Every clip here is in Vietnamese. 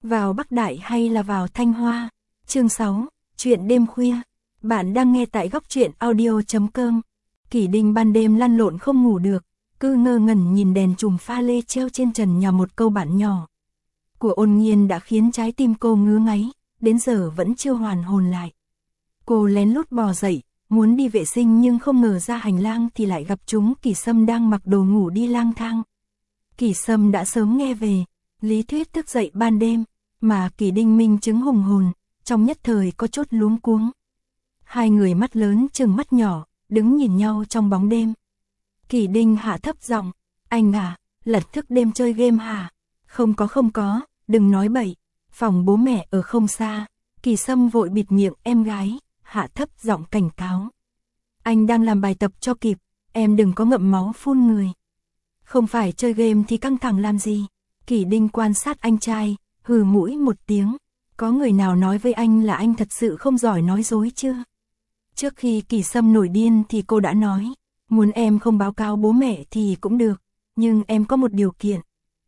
vào Bắc Đại hay là vào Thanh Hoa? Chương 6, chuyện đêm khuya. Bạn đang nghe tại góc truyện audio.com. Kỷ Đinh ban đêm lăn lộn không ngủ được, cứ ngơ ngẩn nhìn đèn chùm pha lê treo trên trần nhà. Một câu bạn nhỏ của Ôn Nhiên đã khiến trái tim cô ngứa ngáy, đến giờ vẫn chưa hoàn hồn lại. Cô lén lút bò dậy, muốn đi vệ sinh nhưng không ngờ ra hành lang thì lại gặp chúng Kỳ Sâm đang mặc đồ ngủ đi lang thang. Kỳ Sâm đã sớm nghe về lý thuyết thức dậy ban đêm, mà Kỷ Đinh minh chứng hùng hồn, trong nhất thời có chút luống cuống. Hai người mắt lớn chừng mắt nhỏ, đứng nhìn nhau trong bóng đêm. Kỷ Đinh hạ thấp giọng, anh à, lật thức đêm chơi game hả? Không có, đừng nói bậy, phòng bố mẹ ở không xa. Kỳ Sâm vội bịt miệng em gái, hạ thấp giọng cảnh cáo. Anh đang làm bài tập cho kịp, em đừng có ngậm máu phun người. Không phải chơi game thì căng thẳng làm gì? Kỷ Đinh quan sát anh trai, hừ mũi một tiếng. Có người nào nói với anh là anh thật sự không giỏi nói dối chưa? Trước khi Kỳ Sâm nổi điên thì cô đã nói, muốn em không báo cáo bố mẹ thì cũng được, nhưng em có một điều kiện.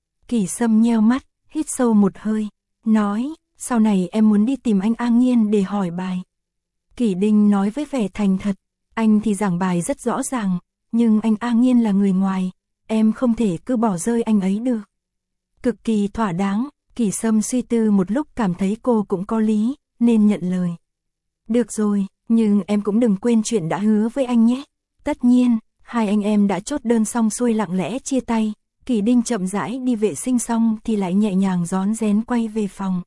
Kỳ Sâm nheo mắt, hít sâu một hơi, nói, sau này em muốn đi tìm anh A Nghiên để hỏi bài. Kỷ Đinh nói với vẻ thành thật, anh thì giảng bài rất rõ ràng, nhưng anh A Nghiên là người ngoài, em không thể cứ bỏ rơi anh ấy được. Cực kỳ thỏa đáng. Kỳ Sâm suy tư một lúc cảm thấy cô cũng có lý, nên nhận lời. Được rồi, nhưng em cũng đừng quên chuyện đã hứa với anh nhé. Tất nhiên, hai anh em đã chốt đơn xong xuôi lặng lẽ chia tay. Kỷ Đinh chậm rãi đi vệ sinh xong thì lại nhẹ nhàng rón rén quay về phòng.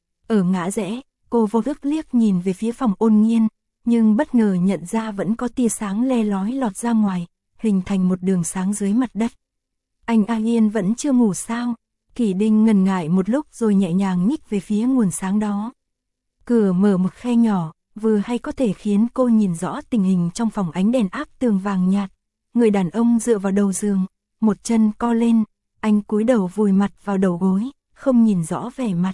Ở ngã rẽ, cô vô thức liếc nhìn về phía phòng Ôn Nhiên, nhưng bất ngờ nhận ra vẫn có tia sáng le lói lọt ra ngoài, hình thành một đường sáng dưới mặt đất. Anh A Nghiên vẫn chưa ngủ sao? Kỷ Đinh ngần ngại một lúc rồi nhẹ nhàng nhích về phía nguồn sáng đó. Cửa mở một khe nhỏ, vừa hay có thể khiến cô nhìn rõ tình hình trong phòng. Ánh đèn áp tường vàng nhạt. Người đàn ông dựa vào đầu giường, một chân co lên, anh cúi đầu vùi mặt vào đầu gối, không nhìn rõ vẻ mặt.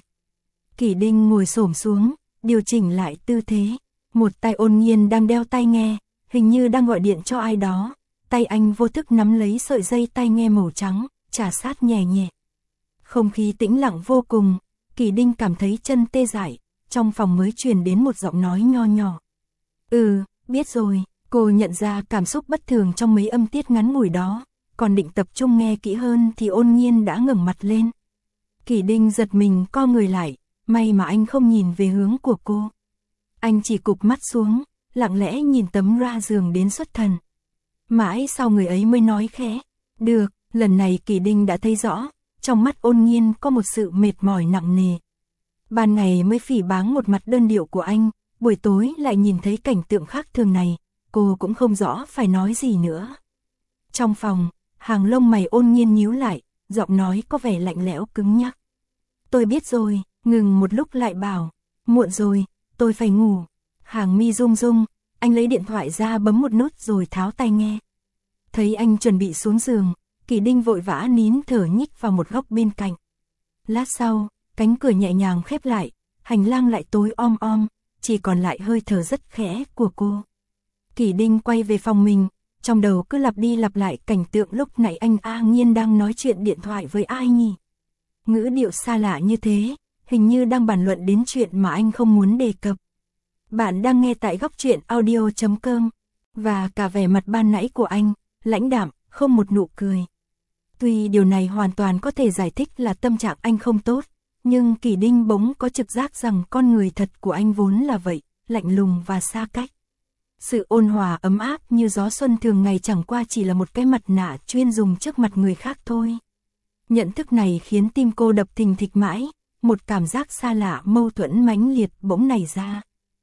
Kỷ Đinh ngồi xổm xuống, điều chỉnh lại tư thế. Một tay Ôn Nhiên đang đeo tai nghe, hình như đang gọi điện cho ai đó. Tay anh vô thức nắm lấy sợi dây tai nghe màu trắng, chà sát nhẹ nhẹ. Không khí tĩnh lặng vô cùng, Kỷ Đinh cảm thấy chân tê dại, trong phòng mới truyền đến một giọng nói nho nhỏ. Biết rồi, cô nhận ra cảm xúc bất thường trong mấy âm tiết ngắn ngủi đó, còn định tập trung nghe kỹ hơn thì Ôn Nhiên đã ngẩng mặt lên. Kỷ Đinh giật mình co người lại, may mà anh không nhìn về hướng của cô. Anh chỉ cụp mắt xuống, lặng lẽ nhìn tấm ra giường đến xuất thần. Mãi sau người ấy mới nói khẽ, được, lần này Kỷ Đinh đã thấy rõ. Trong mắt Ôn Nhiên có một sự mệt mỏi nặng nề. Ban ngày mới phỉ báng một mặt đơn điệu của anh, buổi tối lại nhìn thấy cảnh tượng khác thường này, cô cũng không rõ phải nói gì nữa. Trong phòng, hàng lông mày Ôn Nhiên nhíu lại, giọng nói có vẻ lạnh lẽo cứng nhắc. Tôi biết rồi, ngừng một lúc lại bảo, muộn rồi, tôi phải ngủ. Hàng mi rung rung, anh lấy điện thoại ra bấm một nút rồi tháo tai nghe. Thấy anh chuẩn bị xuống giường, Kỷ Đinh vội vã nín thở nhích vào một góc bên cạnh. Lát sau, cánh cửa nhẹ nhàng khép lại, hành lang lại tối om om, chỉ còn lại hơi thở rất khẽ của cô. Kỷ Đinh quay về phòng mình, trong đầu cứ lặp đi lặp lại cảnh tượng lúc nãy anh A Nghiên đang nói chuyện điện thoại với ai nhỉ? Ngữ điệu xa lạ như thế, hình như đang bàn luận đến chuyện mà anh không muốn đề cập. Bạn đang nghe tại góc truyện audio.com, và cả vẻ mặt ban nãy của anh, lãnh đạm, không một nụ cười. Tuy điều này hoàn toàn có thể giải thích là tâm trạng anh không tốt, nhưng Kỷ Đinh bỗng có trực giác rằng con người thật của anh vốn là vậy, lạnh lùng và xa cách. Sự ôn hòa ấm áp như gió xuân thường ngày chẳng qua chỉ là một cái mặt nạ chuyên dùng trước mặt người khác thôi. Nhận thức này khiến tim cô đập thình thịch mãi, một cảm giác xa lạ mâu thuẫn mãnh liệt bỗng nảy ra.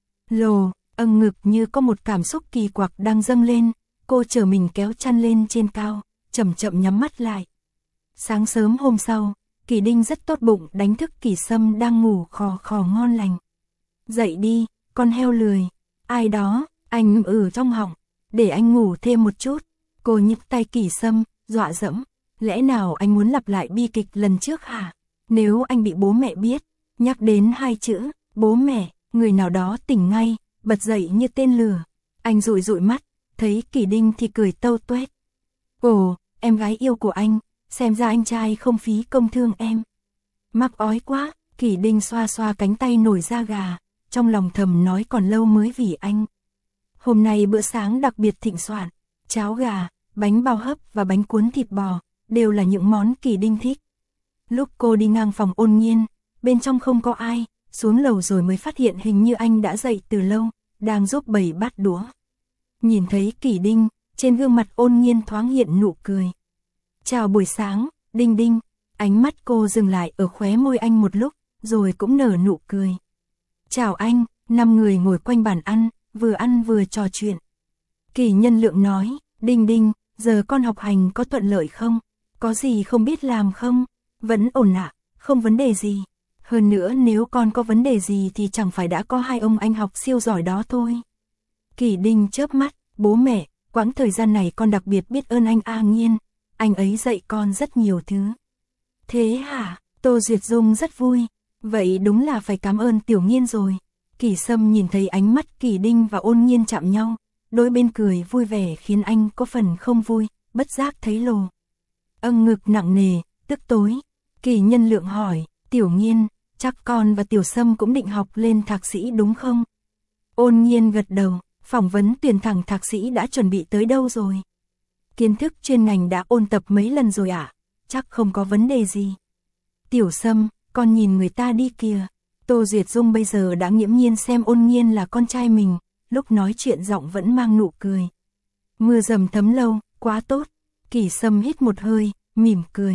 Ngực như có một cảm xúc kỳ quặc đang dâng lên, cô trở mình kéo chăn lên trên cao, chậm chậm nhắm mắt lại. Sáng sớm hôm sau, Kỷ Đinh rất tốt bụng đánh thức Kỳ Sâm đang ngủ khò khò ngon lành. Dậy đi, con heo lười. Ai đó, anh trong họng, để anh ngủ thêm một chút. Cô nhấc tay Kỳ Sâm, dọa dẫm. Lẽ nào anh muốn lặp lại bi kịch lần trước hả? Nếu anh bị bố mẹ biết, nhắc đến hai chữ, bố mẹ, người nào đó tỉnh ngay, bật dậy như tên lửa. Anh dụi dụi mắt, thấy Kỷ Đinh thì cười tâu tuét. Ồ, em gái yêu của anh, xem ra anh trai không phí công thương em. Mắc ói quá, Kỷ Đinh xoa xoa cánh tay nổi da gà, trong lòng thầm nói còn lâu mới vì anh. Hôm nay bữa sáng đặc biệt thịnh soạn, cháo gà, bánh bao hấp và bánh cuốn thịt bò, đều là những món Kỷ Đinh thích. Lúc cô đi ngang phòng Ôn Nhiên, bên trong không có ai, xuống lầu rồi mới phát hiện hình như anh đã dậy từ lâu, đang giúp bày bát đũa. Nhìn thấy Kỷ Đinh, trên gương mặt Ôn Nhiên thoáng hiện nụ cười. Chào buổi sáng, Đinh Đinh, ánh mắt cô dừng lại ở khóe môi anh một lúc, rồi cũng nở nụ cười. Chào anh, 5 người ngồi quanh bàn ăn vừa trò chuyện. Kỷ Nhân Lượng nói, Đinh Đinh, giờ con học hành có thuận lợi không? Có gì không biết làm không? Vẫn ổn ạ, không vấn đề gì. Hơn nữa nếu con có vấn đề gì thì chẳng phải đã có hai ông anh học siêu giỏi đó thôi. Kỷ Đinh chớp mắt, bố mẹ, quãng thời gian này con đặc biệt biết ơn anh A Nghiên, anh ấy dạy con rất nhiều thứ. Thế hả? Tô Duyệt Dung rất vui. Vậy đúng là phải cảm ơn Tiểu Nghiên rồi. Kỷ Sâm nhìn thấy ánh mắt Kỷ Đinh và Ôn Nhiên chạm nhau, đôi bên cười vui vẻ khiến anh có phần không vui, bất giác thấy lồ. Ngực nặng nề, tức tối. Kỷ Nhân Lượng hỏi, Tiểu Nghiên, chắc con và Tiểu Sâm cũng định học lên thạc sĩ đúng không? Ôn Nhiên gật đầu, phỏng vấn tuyển thẳng thạc sĩ đã chuẩn bị tới đâu rồi? Kiến thức chuyên ngành đã ôn tập mấy lần rồi ạ, chắc không có vấn đề gì. Tiểu Sâm, con nhìn người ta đi kìa. Tô Duyệt Dung bây giờ đã nghiễm nhiên xem Ôn Nhiên là con trai mình, lúc nói chuyện giọng vẫn mang nụ cười. Mưa dầm thấm lâu, quá tốt. Kỷ Sâm hít một hơi, mỉm cười.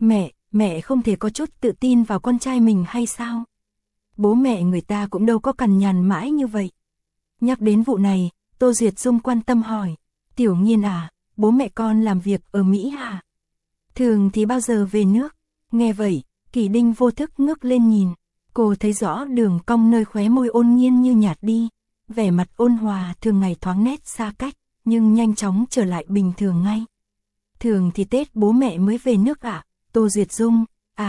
Mẹ không thể có chút tự tin vào con trai mình hay sao? Bố mẹ người ta cũng đâu có cằn nhằn mãi như vậy. Nhắc đến vụ này, Tô Duyệt Dung quan tâm hỏi. Tiểu Nghiên à, bố mẹ con làm việc ở Mỹ hả? Thường thì bao giờ về nước? Nghe vậy, Kỷ Đinh vô thức ngước lên nhìn. Cô thấy rõ đường cong nơi khóe môi Ôn Nhiên như nhạt đi. Vẻ mặt ôn hòa thường ngày thoáng nét xa cách, nhưng nhanh chóng trở lại bình thường ngay. Thường thì Tết bố mẹ mới về nước ạ. Tô Duyệt Dung,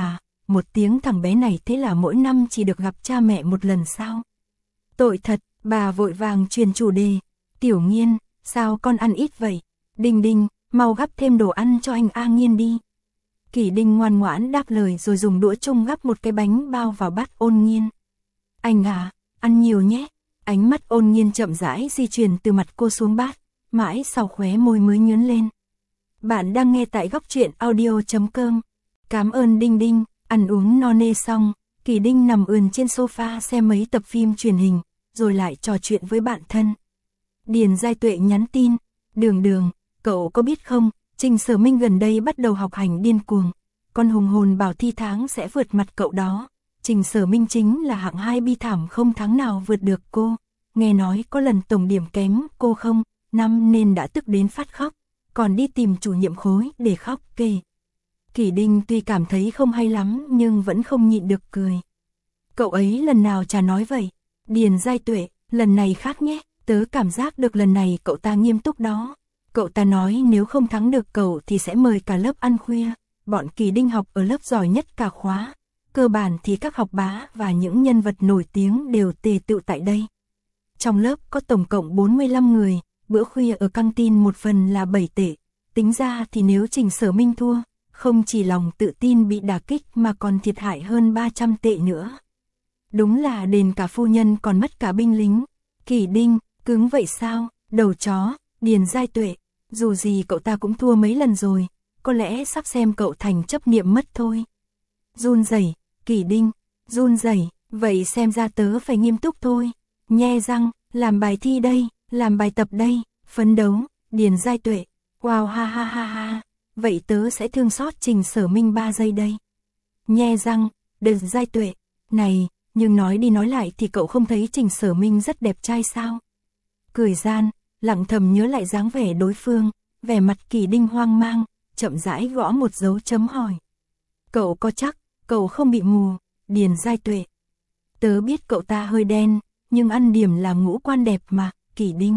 một tiếng thằng bé này thế là mỗi năm chỉ được gặp cha mẹ một lần sao? Tội thật, bà vội vàng truyền chủ đề. Tiểu Nghiên, sao con ăn ít vậy? Đinh Đinh, mau gắp thêm đồ ăn cho anh A Nghiên đi. Kỷ Đinh ngoan ngoãn đáp lời rồi dùng đũa chung gắp một cái bánh bao vào bát Ôn Nhiên. Anh à, ăn nhiều nhé. Ánh mắt Ôn Nhiên chậm rãi di chuyển từ mặt cô xuống bát, mãi sau khóe môi mới nhướng lên. Bạn đang nghe tại Góc Truyện Audio.com. Cảm ơn Đinh Đinh. Ăn uống no nê xong, Kỷ Đinh nằm ườn trên sofa xem mấy tập phim truyền hình, rồi lại trò chuyện với bạn thân. Điền Giai Tuệ nhắn tin, Đường, cậu có biết không, Trình Sở Minh gần đây bắt đầu học hành điên cuồng, con hùng hồn bảo thi tháng sẽ vượt mặt cậu đó. Trình Sở Minh chính là hạng 2 bi thảm không tháng nào vượt được cô, nghe nói có lần tổng điểm kém cô không, năm nên đã tức đến phát khóc, còn đi tìm chủ nhiệm khối để khóc kề. Kỷ Đinh tuy cảm thấy không hay lắm nhưng vẫn không nhịn được cười. Cậu ấy lần nào chả nói vậy. Điền Giai Tuệ, lần này khác nhé, tớ cảm giác được lần này cậu ta nghiêm túc đó. Cậu ta nói nếu không thắng được cậu thì sẽ mời cả lớp ăn khuya. Bọn Kỷ Đinh học ở lớp giỏi nhất cả khóa. Cơ bản thì các học bá và những nhân vật nổi tiếng đều tề tựu tại đây. Trong lớp có tổng cộng 45 người, bữa khuya ở căng tin một phần là 7 tệ. Tính ra thì nếu Trình Sở Minh thua, không chỉ lòng tự tin bị đả kích mà còn thiệt hại hơn 300 tệ nữa. Đúng là đền cả phu nhân còn mất cả binh lính. Kỷ Đinh, cứng vậy sao? Đầu chó, Điền Giai Tuệ, dù gì cậu ta cũng thua mấy lần rồi, có lẽ sắp xem cậu thành chấp niệm mất thôi. Run rẩy, Kỷ Đinh, run rẩy, vậy xem ra tớ phải nghiêm túc thôi. Nhe răng, làm bài thi đây, làm bài tập đây, phấn đấu, Điền Giai Tuệ, wow ha ha ha ha. Vậy tớ sẽ thương xót Trình Sở Minh 3 giây đây. Nhe răng, Điền Giai Tuệ, này, nhưng nói đi nói lại thì cậu không thấy Trình Sở Minh rất đẹp trai sao? Cười gian, lặng thầm nhớ lại dáng vẻ đối phương, vẻ mặt Kỷ Đinh hoang mang, chậm rãi gõ một dấu chấm hỏi. Cậu có chắc, cậu không bị mù, Điền Giai Tuệ. Tớ biết cậu ta hơi đen, nhưng ăn điểm làm ngũ quan đẹp mà, Kỷ Đinh.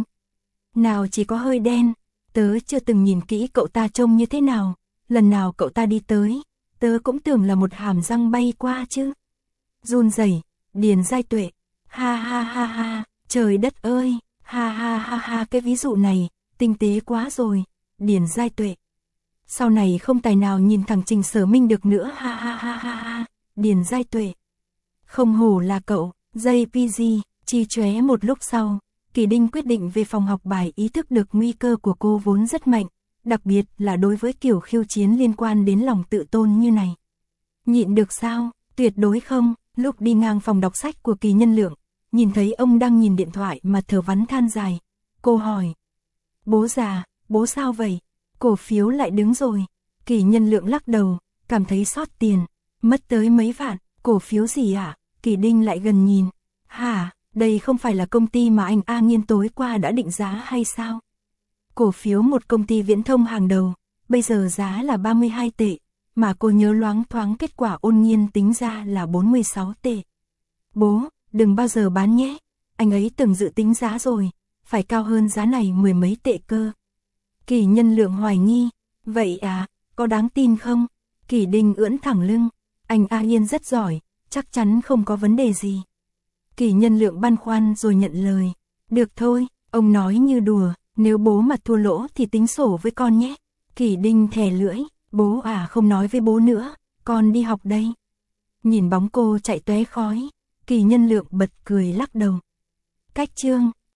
Nào chỉ có hơi đen. Tớ chưa từng nhìn kỹ cậu ta trông như thế nào, lần nào cậu ta đi tới, tớ cũng tưởng là một hàm răng bay qua chứ. Run rẩy, Điền Giai Tuệ, ha ha ha ha, trời đất ơi, ha ha ha ha, cái ví dụ này, tinh tế quá rồi, Điền Giai Tuệ. Sau này không tài nào nhìn thằng Trình Sở Minh được nữa, ha ha ha ha ha, Điền Giai Tuệ. Không hổ là cậu, JPG, chi chóe một lúc sau, Kỳ Đinh quyết định về phòng học bài ý thức được nguy cơ của cô vốn rất mạnh, đặc biệt là đối với kiểu khiêu chiến liên quan đến lòng tự tôn như này. Nhịn được sao? Tuyệt đối không. Lúc đi ngang phòng đọc sách của Kỳ Nhân Lượng, nhìn thấy ông đang nhìn điện thoại mà thở vắn than dài. Cô hỏi. Bố già, bố sao vậy? Cổ phiếu lại đứng rồi. Kỳ Nhân Lượng lắc đầu, cảm thấy sót tiền. Mất tới mấy vạn, cổ phiếu gì ạ? Kỳ Đinh lại gần nhìn. Hả, đây không phải là công ty mà anh A Nghiên tối qua đã định giá hay sao? Cổ phiếu một công ty viễn thông hàng đầu, bây giờ giá là 32 tệ, mà cô nhớ loáng thoáng kết quả Ôn Nhiên tính ra là 46 tệ. Bố, đừng bao giờ bán nhé, anh ấy từng dự tính giá rồi, phải cao hơn giá này mười mấy tệ cơ. Kỳ Nhân Lượng hoài nghi, vậy à, có đáng tin không? Kỳ Đinh ưỡn thẳng lưng, anh A Yên rất giỏi, chắc chắn không có vấn đề gì. Kỳ Nhân Lượng băn khoăn rồi nhận lời, được thôi, ông nói như đùa, nếu bố mà thua lỗ thì tính sổ với con nhé. Kỳ Đinh thè lưỡi, bố à không nói với bố nữa, con đi học đây. Nhìn bóng cô chạy tóe khói, Kỳ Nhân Lượng bật cười lắc đầu. Cách chương